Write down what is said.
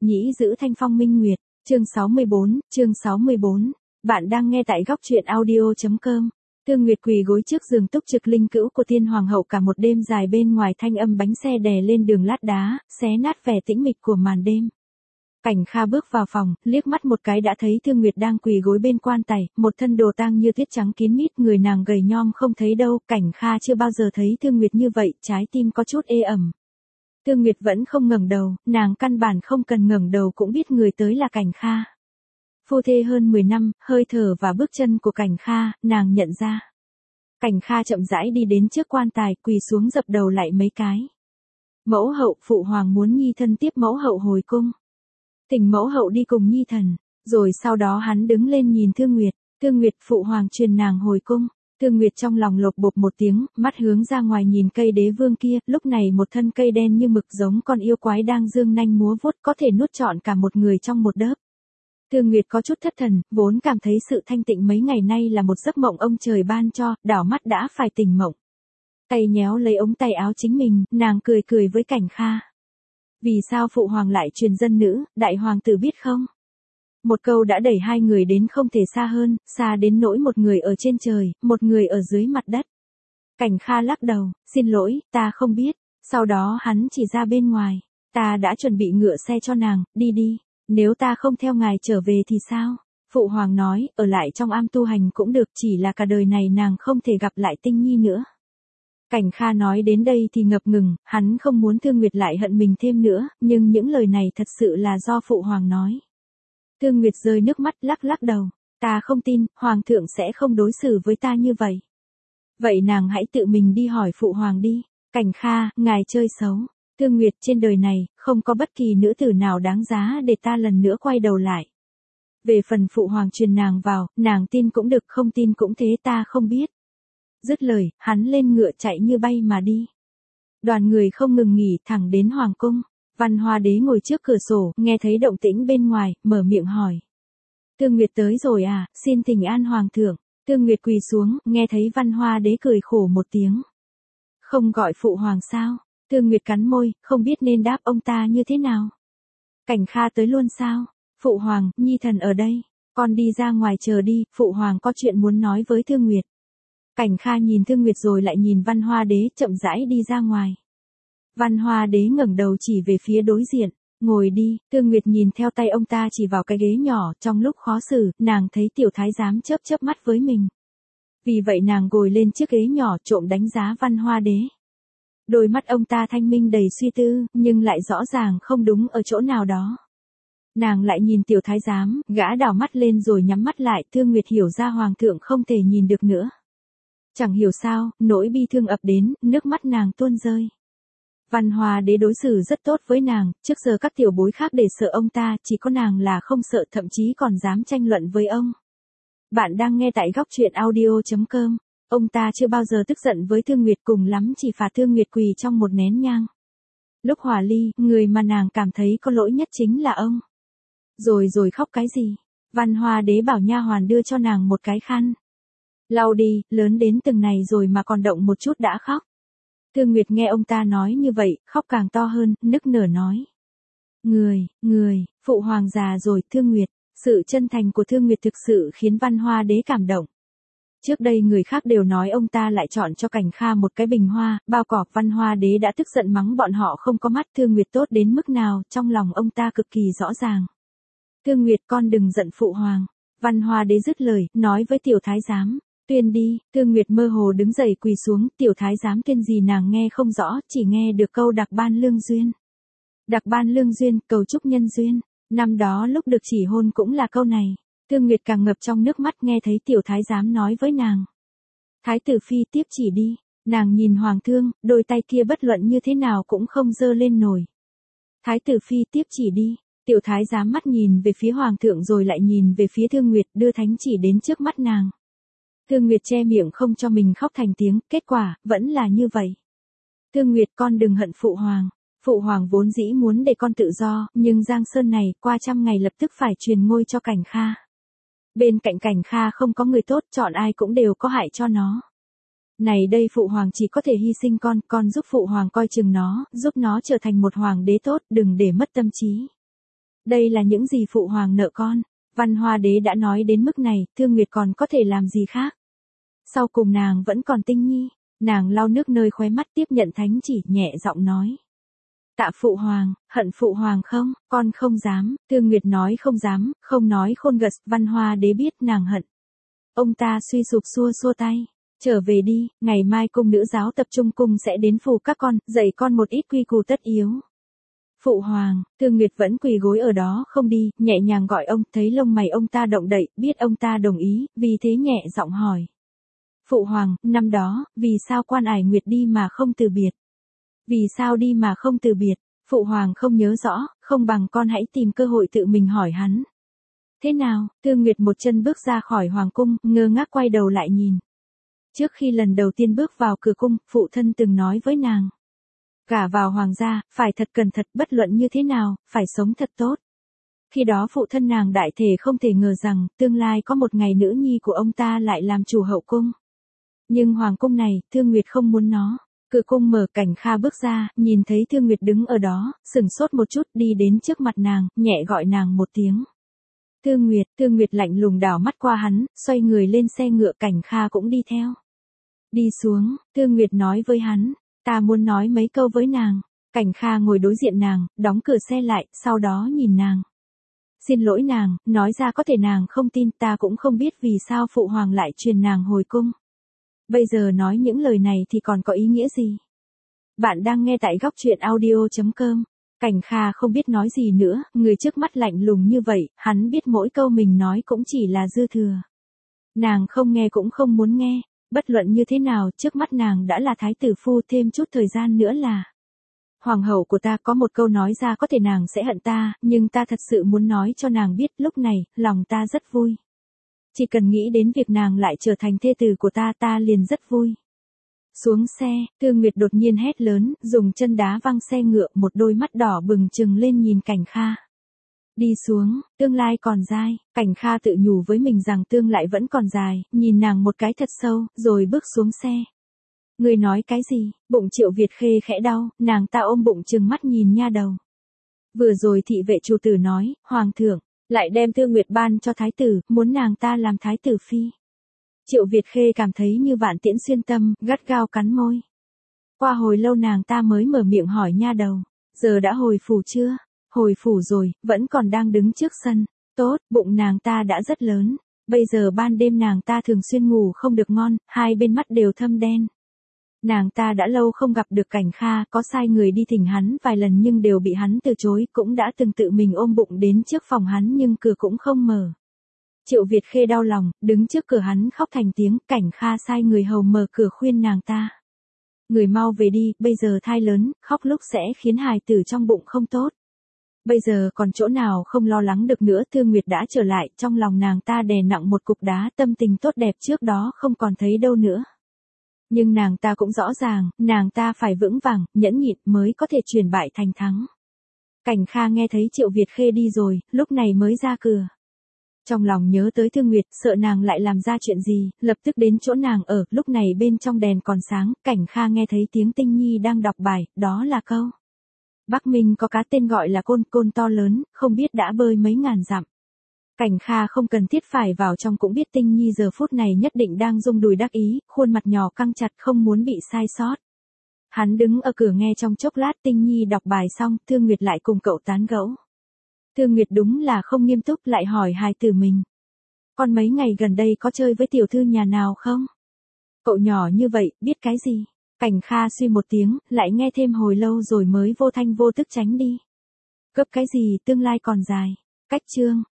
nhĩ giữ thanh phong minh nguyệt, chương 64, bạn đang nghe tại góc truyện audio.com. Thương Nguyệt quỳ gối trước giường túc trực linh cữu của Tiên Hoàng hậu cả một đêm dài, bên ngoài thanh âm bánh xe đè lên đường lát đá, xé nát vẻ tĩnh mịch của màn đêm. Cảnh Kha bước vào phòng, liếc mắt một cái đã thấy Thương Nguyệt đang quỳ gối bên quan tài, một thân đồ tang như tuyết trắng kín mít, người nàng gầy nhom không thấy đâu. Cảnh Kha chưa bao giờ thấy Thương Nguyệt như vậy, trái tim có chút ê ẩm. Thương Nguyệt vẫn không ngẩng đầu, nàng căn bản không cần ngẩng đầu cũng biết người tới là Cảnh Kha. Phu thê hơn 10 năm, hơi thở và bước chân của Cảnh Kha, nàng nhận ra. Cảnh Kha chậm rãi đi đến trước quan tài, quỳ xuống dập đầu lại mấy cái. Mẫu hậu, phụ hoàng muốn nhi thân tiếp mẫu hậu hồi cung. Thỉnh mẫu hậu đi cùng nhi thần. Rồi sau đó hắn đứng lên nhìn Thương Nguyệt. Thương Nguyệt, phụ hoàng truyền nàng hồi cung. Thương Nguyệt trong lòng lột bột một tiếng, mắt hướng ra ngoài nhìn cây đế vương kia, lúc này một thân cây đen như mực giống con yêu quái đang dương nanh múa vuốt, có thể nuốt trọn cả một người trong một đớp. Thương Nguyệt có chút thất thần, vốn cảm thấy sự thanh tịnh mấy ngày nay là một giấc mộng ông trời ban cho, đảo mắt đã phải tỉnh mộng. Tay nhéo lấy ống tay áo chính mình, nàng cười cười với Cảnh Kha. Vì sao phụ hoàng lại truyền dân nữ, đại hoàng tử biết không? Một câu đã đẩy hai người đến không thể xa hơn, xa đến nỗi một người ở trên trời, một người ở dưới mặt đất. Cảnh Kha lắc đầu, xin lỗi, ta không biết. Sau đó hắn chỉ ra bên ngoài, ta đã chuẩn bị ngựa xe cho nàng, đi đi. Nếu ta không theo ngài trở về thì sao? Phụ hoàng nói, ở lại trong am tu hành cũng được, chỉ là cả đời này nàng không thể gặp lại Tinh Nhi nữa. Cảnh Kha nói đến đây thì ngập ngừng, hắn không muốn Thương Nguyệt lại hận mình thêm nữa, nhưng những lời này thật sự là do phụ hoàng nói. Thương Nguyệt rơi nước mắt lắc lắc đầu, ta không tin, hoàng thượng sẽ không đối xử với ta như vậy. Vậy nàng hãy tự mình đi hỏi phụ hoàng đi. Cảnh Kha, ngài chơi xấu. Thương Nguyệt, trên đời này, không có bất kỳ nữ tử nào đáng giá để ta lần nữa quay đầu lại. Về phần phụ hoàng truyền nàng vào, nàng tin cũng được không tin cũng thế, ta không biết. Dứt lời, hắn lên ngựa chạy như bay mà đi. Đoàn người không ngừng nghỉ thẳng đến hoàng cung. Văn Hoa Đế ngồi trước cửa sổ, nghe thấy động tĩnh bên ngoài, mở miệng hỏi. Thương Nguyệt tới rồi à, xin thỉnh an hoàng thượng. Thương Nguyệt quỳ xuống, nghe thấy Văn Hoa Đế cười khổ một tiếng. Không gọi phụ hoàng sao? Thương Nguyệt cắn môi, không biết nên đáp ông ta như thế nào. Cảnh Kha tới luôn sao? Phụ hoàng, nhi thần ở đây. Con đi ra ngoài chờ đi, phụ hoàng có chuyện muốn nói với Thương Nguyệt. Cảnh Kha nhìn Thương Nguyệt rồi lại nhìn Văn Hoa Đế, chậm rãi đi ra ngoài. Văn Hoa Đế ngẩng đầu chỉ về phía đối diện, ngồi đi. Thương Nguyệt nhìn theo tay ông ta chỉ vào cái ghế nhỏ, trong lúc khó xử, nàng thấy tiểu thái giám chớp chớp mắt với mình. Vì vậy nàng ngồi lên chiếc ghế nhỏ trộm đánh giá Văn Hoa Đế. Đôi mắt ông ta thanh minh đầy suy tư, nhưng lại rõ ràng không đúng ở chỗ nào đó. Nàng lại nhìn tiểu thái giám, gã đảo mắt lên rồi nhắm mắt lại. Thương Nguyệt hiểu ra hoàng thượng không thể nhìn được nữa. Chẳng hiểu sao, nỗi bi thương ập đến, nước mắt nàng tuôn rơi. Văn Hoa Đế đối xử rất tốt với nàng, trước giờ các tiểu bối khác để sợ ông ta, chỉ có nàng là không sợ, thậm chí còn dám tranh luận với ông. Bạn đang nghe tại góc truyện audio.com. Ông ta chưa bao giờ tức giận với Thương Nguyệt, cùng lắm chỉ phạt Thương Nguyệt quỳ trong một nén nhang. Lúc hòa ly, người mà nàng cảm thấy có lỗi nhất chính là ông. Rồi khóc cái gì? Văn Hoa Đế bảo nha hoàn đưa cho nàng một cái khăn. Lau đi, lớn đến từng này rồi mà còn động một chút đã khóc. Thương Nguyệt nghe ông ta nói như vậy, khóc càng to hơn, nức nở nói. Người, phụ hoàng già rồi. Thương Nguyệt. Sự chân thành của Thương Nguyệt thực sự khiến Văn Hoa Đế cảm động. Trước đây người khác đều nói ông ta lại chọn cho Cảnh Kha một cái bình hoa, bao cỏ. Văn Hoa Đế đã tức giận mắng bọn họ không có mắt. Thương Nguyệt tốt đến mức nào, trong lòng ông ta cực kỳ rõ ràng. Thương Nguyệt, con đừng giận phụ hoàng. Văn Hoa Đế dứt lời, nói với tiểu thái giám. Tuyên đi. Thương Nguyệt mơ hồ đứng dậy quỳ xuống, tiểu thái giám tuyên gì nàng nghe không rõ, chỉ nghe được câu đặc ban lương duyên. Đặc ban lương duyên, cầu chúc nhân duyên. Năm đó lúc được chỉ hôn cũng là câu này. Thương Nguyệt càng ngập trong nước mắt nghe thấy tiểu thái giám nói với nàng. Thái tử phi tiếp chỉ đi. Nàng nhìn hoàng thương, đôi tay kia bất luận như thế nào cũng không giơ lên nổi. Thái tử phi tiếp chỉ đi. Tiểu thái giám mắt nhìn về phía hoàng thượng rồi lại nhìn về phía Thương Nguyệt, đưa thánh chỉ đến trước mắt nàng. Thương Nguyệt che miệng không cho mình khóc thành tiếng, kết quả, vẫn là như vậy. Thương Nguyệt, con đừng hận phụ hoàng. Phụ hoàng vốn dĩ muốn để con tự do, nhưng Giang Sơn này, qua 100 ngày lập tức phải truyền ngôi cho Cảnh Kha. Bên cạnh Cảnh Kha không có người tốt, chọn ai cũng đều có hại cho nó. Này đây phụ hoàng chỉ có thể hy sinh con giúp phụ hoàng coi chừng nó, giúp nó trở thành một hoàng đế tốt, đừng để mất tâm trí. Đây là những gì phụ hoàng nợ con. Văn Hoa Đế đã nói đến mức này, Thương Nguyệt còn có thể làm gì khác. Sau cùng nàng vẫn còn Tinh Nhi. Nàng lau nước nơi khóe mắt tiếp nhận thánh chỉ, nhẹ giọng nói. Tạ phụ hoàng, hận phụ hoàng không, con không dám. Thương Nguyệt nói không dám, không nói khôn gật. Văn Hoa Đế biết nàng hận. Ông ta suy sụp xua xua tay. Trở về đi, ngày mai cung nữ giáo tập trung cung sẽ đến phủ các con, dạy con một ít quy củ tất yếu. Phụ hoàng, Thương Nguyệt vẫn quỳ gối ở đó không đi, nhẹ nhàng gọi ông, thấy lông mày ông ta động đậy, biết ông ta đồng ý, vì thế nhẹ giọng hỏi. Phụ hoàng, năm đó, vì sao Quan Ải Nguyệt đi mà không từ biệt? Vì sao đi mà không từ biệt? Phụ hoàng không nhớ rõ, không bằng con hãy tìm cơ hội tự mình hỏi hắn. Thế nào? Thương Nguyệt một chân bước ra khỏi hoàng cung, ngơ ngác quay đầu lại nhìn. Trước khi lần đầu tiên bước vào cửa cung, phụ thân từng nói với nàng. Gả vào hoàng gia, phải thật cẩn thận, bất luận như thế nào, phải sống thật tốt. Khi đó phụ thân nàng đại thể không thể ngờ rằng, tương lai có một ngày nữ nhi của ông ta lại làm chủ hậu cung. Nhưng hoàng cung này, Thương Nguyệt không muốn nó. Cửa cung mở, Cảnh Kha bước ra, nhìn thấy Thương Nguyệt đứng ở đó, sửng sốt một chút, đi đến trước mặt nàng, nhẹ gọi nàng một tiếng. Thương Nguyệt lạnh lùng đảo mắt qua hắn, xoay người lên xe ngựa, Cảnh Kha cũng đi theo. Đi xuống, Thương Nguyệt nói với hắn, ta muốn nói mấy câu với nàng. Cảnh Kha ngồi đối diện nàng, đóng cửa xe lại, sau đó nhìn nàng. Xin lỗi nàng, nói ra có thể nàng không tin, ta cũng không biết vì sao phụ hoàng lại truyền nàng hồi cung. Bây giờ nói những lời này thì còn có ý nghĩa gì? Bạn đang nghe tại góc truyện audio.com. Cảnh Kha không biết nói gì nữa, người trước mắt lạnh lùng như vậy, hắn biết mỗi câu mình nói cũng chỉ là dư thừa. Nàng không nghe cũng không muốn nghe, bất luận như thế nào, trước mắt nàng đã là thái tử phu, thêm chút thời gian nữa là hoàng hậu của ta. Có một câu nói ra có thể nàng sẽ hận ta, nhưng ta thật sự muốn nói cho nàng biết, lúc này, lòng ta rất vui. Chỉ cần nghĩ đến việc nàng lại trở thành thê tử của ta, ta liền rất vui. Xuống xe, Thương Nguyệt đột nhiên hét lớn, dùng chân đá văng xe ngựa, một đôi mắt đỏ bừng trừng lên nhìn Cảnh Kha. Đi xuống, tương lai còn dài. Cảnh Kha tự nhủ với mình rằng tương lai vẫn còn dài, nhìn nàng một cái thật sâu, rồi bước xuống xe. Người nói cái gì? Bụng Triệu Việt Khê khẽ đau, nàng ta ôm bụng trừng mắt nhìn nha đầu. Vừa rồi thị vệ chủ tử nói, hoàng thượng lại đem Thương Nguyệt ban cho thái tử, muốn nàng ta làm thái tử phi. Triệu Việt Khê cảm thấy như vạn tiễn xuyên tâm, gắt gao cắn môi. Qua hồi lâu nàng ta mới mở miệng hỏi nha đầu, giờ đã hồi phủ chưa? Hồi phủ rồi, vẫn còn đang đứng trước sân. Tốt, bụng nàng ta đã rất lớn. Bây giờ ban đêm nàng ta thường xuyên ngủ không được ngon, hai bên mắt đều thâm đen. Nàng ta đã lâu không gặp được Cảnh Kha, có sai người đi thỉnh hắn vài lần nhưng đều bị hắn từ chối, cũng đã từng tự mình ôm bụng đến trước phòng hắn nhưng cửa cũng không mở. Triệu Việt Khê đau lòng, đứng trước cửa hắn khóc thành tiếng, Cảnh Kha sai người hầu mở cửa khuyên nàng ta. Người mau về đi, bây giờ thai lớn, khóc lúc sẽ khiến hài tử trong bụng không tốt. Bây giờ còn chỗ nào không lo lắng được nữa. Thương Nguyệt đã trở lại, trong lòng nàng ta đè nặng một cục đá, tâm tình tốt đẹp trước đó không còn thấy đâu nữa. Nhưng nàng ta cũng rõ ràng, nàng ta phải vững vàng, nhẫn nhịn mới có thể chuyển bại thành thắng. Cảnh Kha nghe thấy Triệu Việt Khê đi rồi, lúc này mới ra cửa. Trong lòng nhớ tới Thương Nguyệt, sợ nàng lại làm ra chuyện gì, lập tức đến chỗ nàng ở, lúc này bên trong đèn còn sáng, Cảnh Kha nghe thấy tiếng Tinh Nhi đang đọc bài, đó là câu. Bắc Minh có cá tên gọi là côn, côn to lớn, không biết đã bơi mấy ngàn dặm. Cảnh Kha không cần thiết phải vào trong cũng biết Tinh Nhi giờ phút này nhất định đang rung đùi đắc ý, khuôn mặt nhỏ căng chặt không muốn bị sai sót. Hắn đứng ở cửa nghe trong chốc lát Tinh Nhi đọc bài xong, Thương Nguyệt lại cùng cậu tán gẫu. Thương Nguyệt đúng là không nghiêm túc, lại hỏi hài tử mình. Con mấy ngày gần đây có chơi với tiểu thư nhà nào không? Cậu nhỏ như vậy, biết cái gì? Cảnh Kha suy một tiếng, lại nghe thêm hồi lâu rồi mới vô thanh vô tức tránh đi. Gấp cái gì, tương lai còn dài. Cách chương.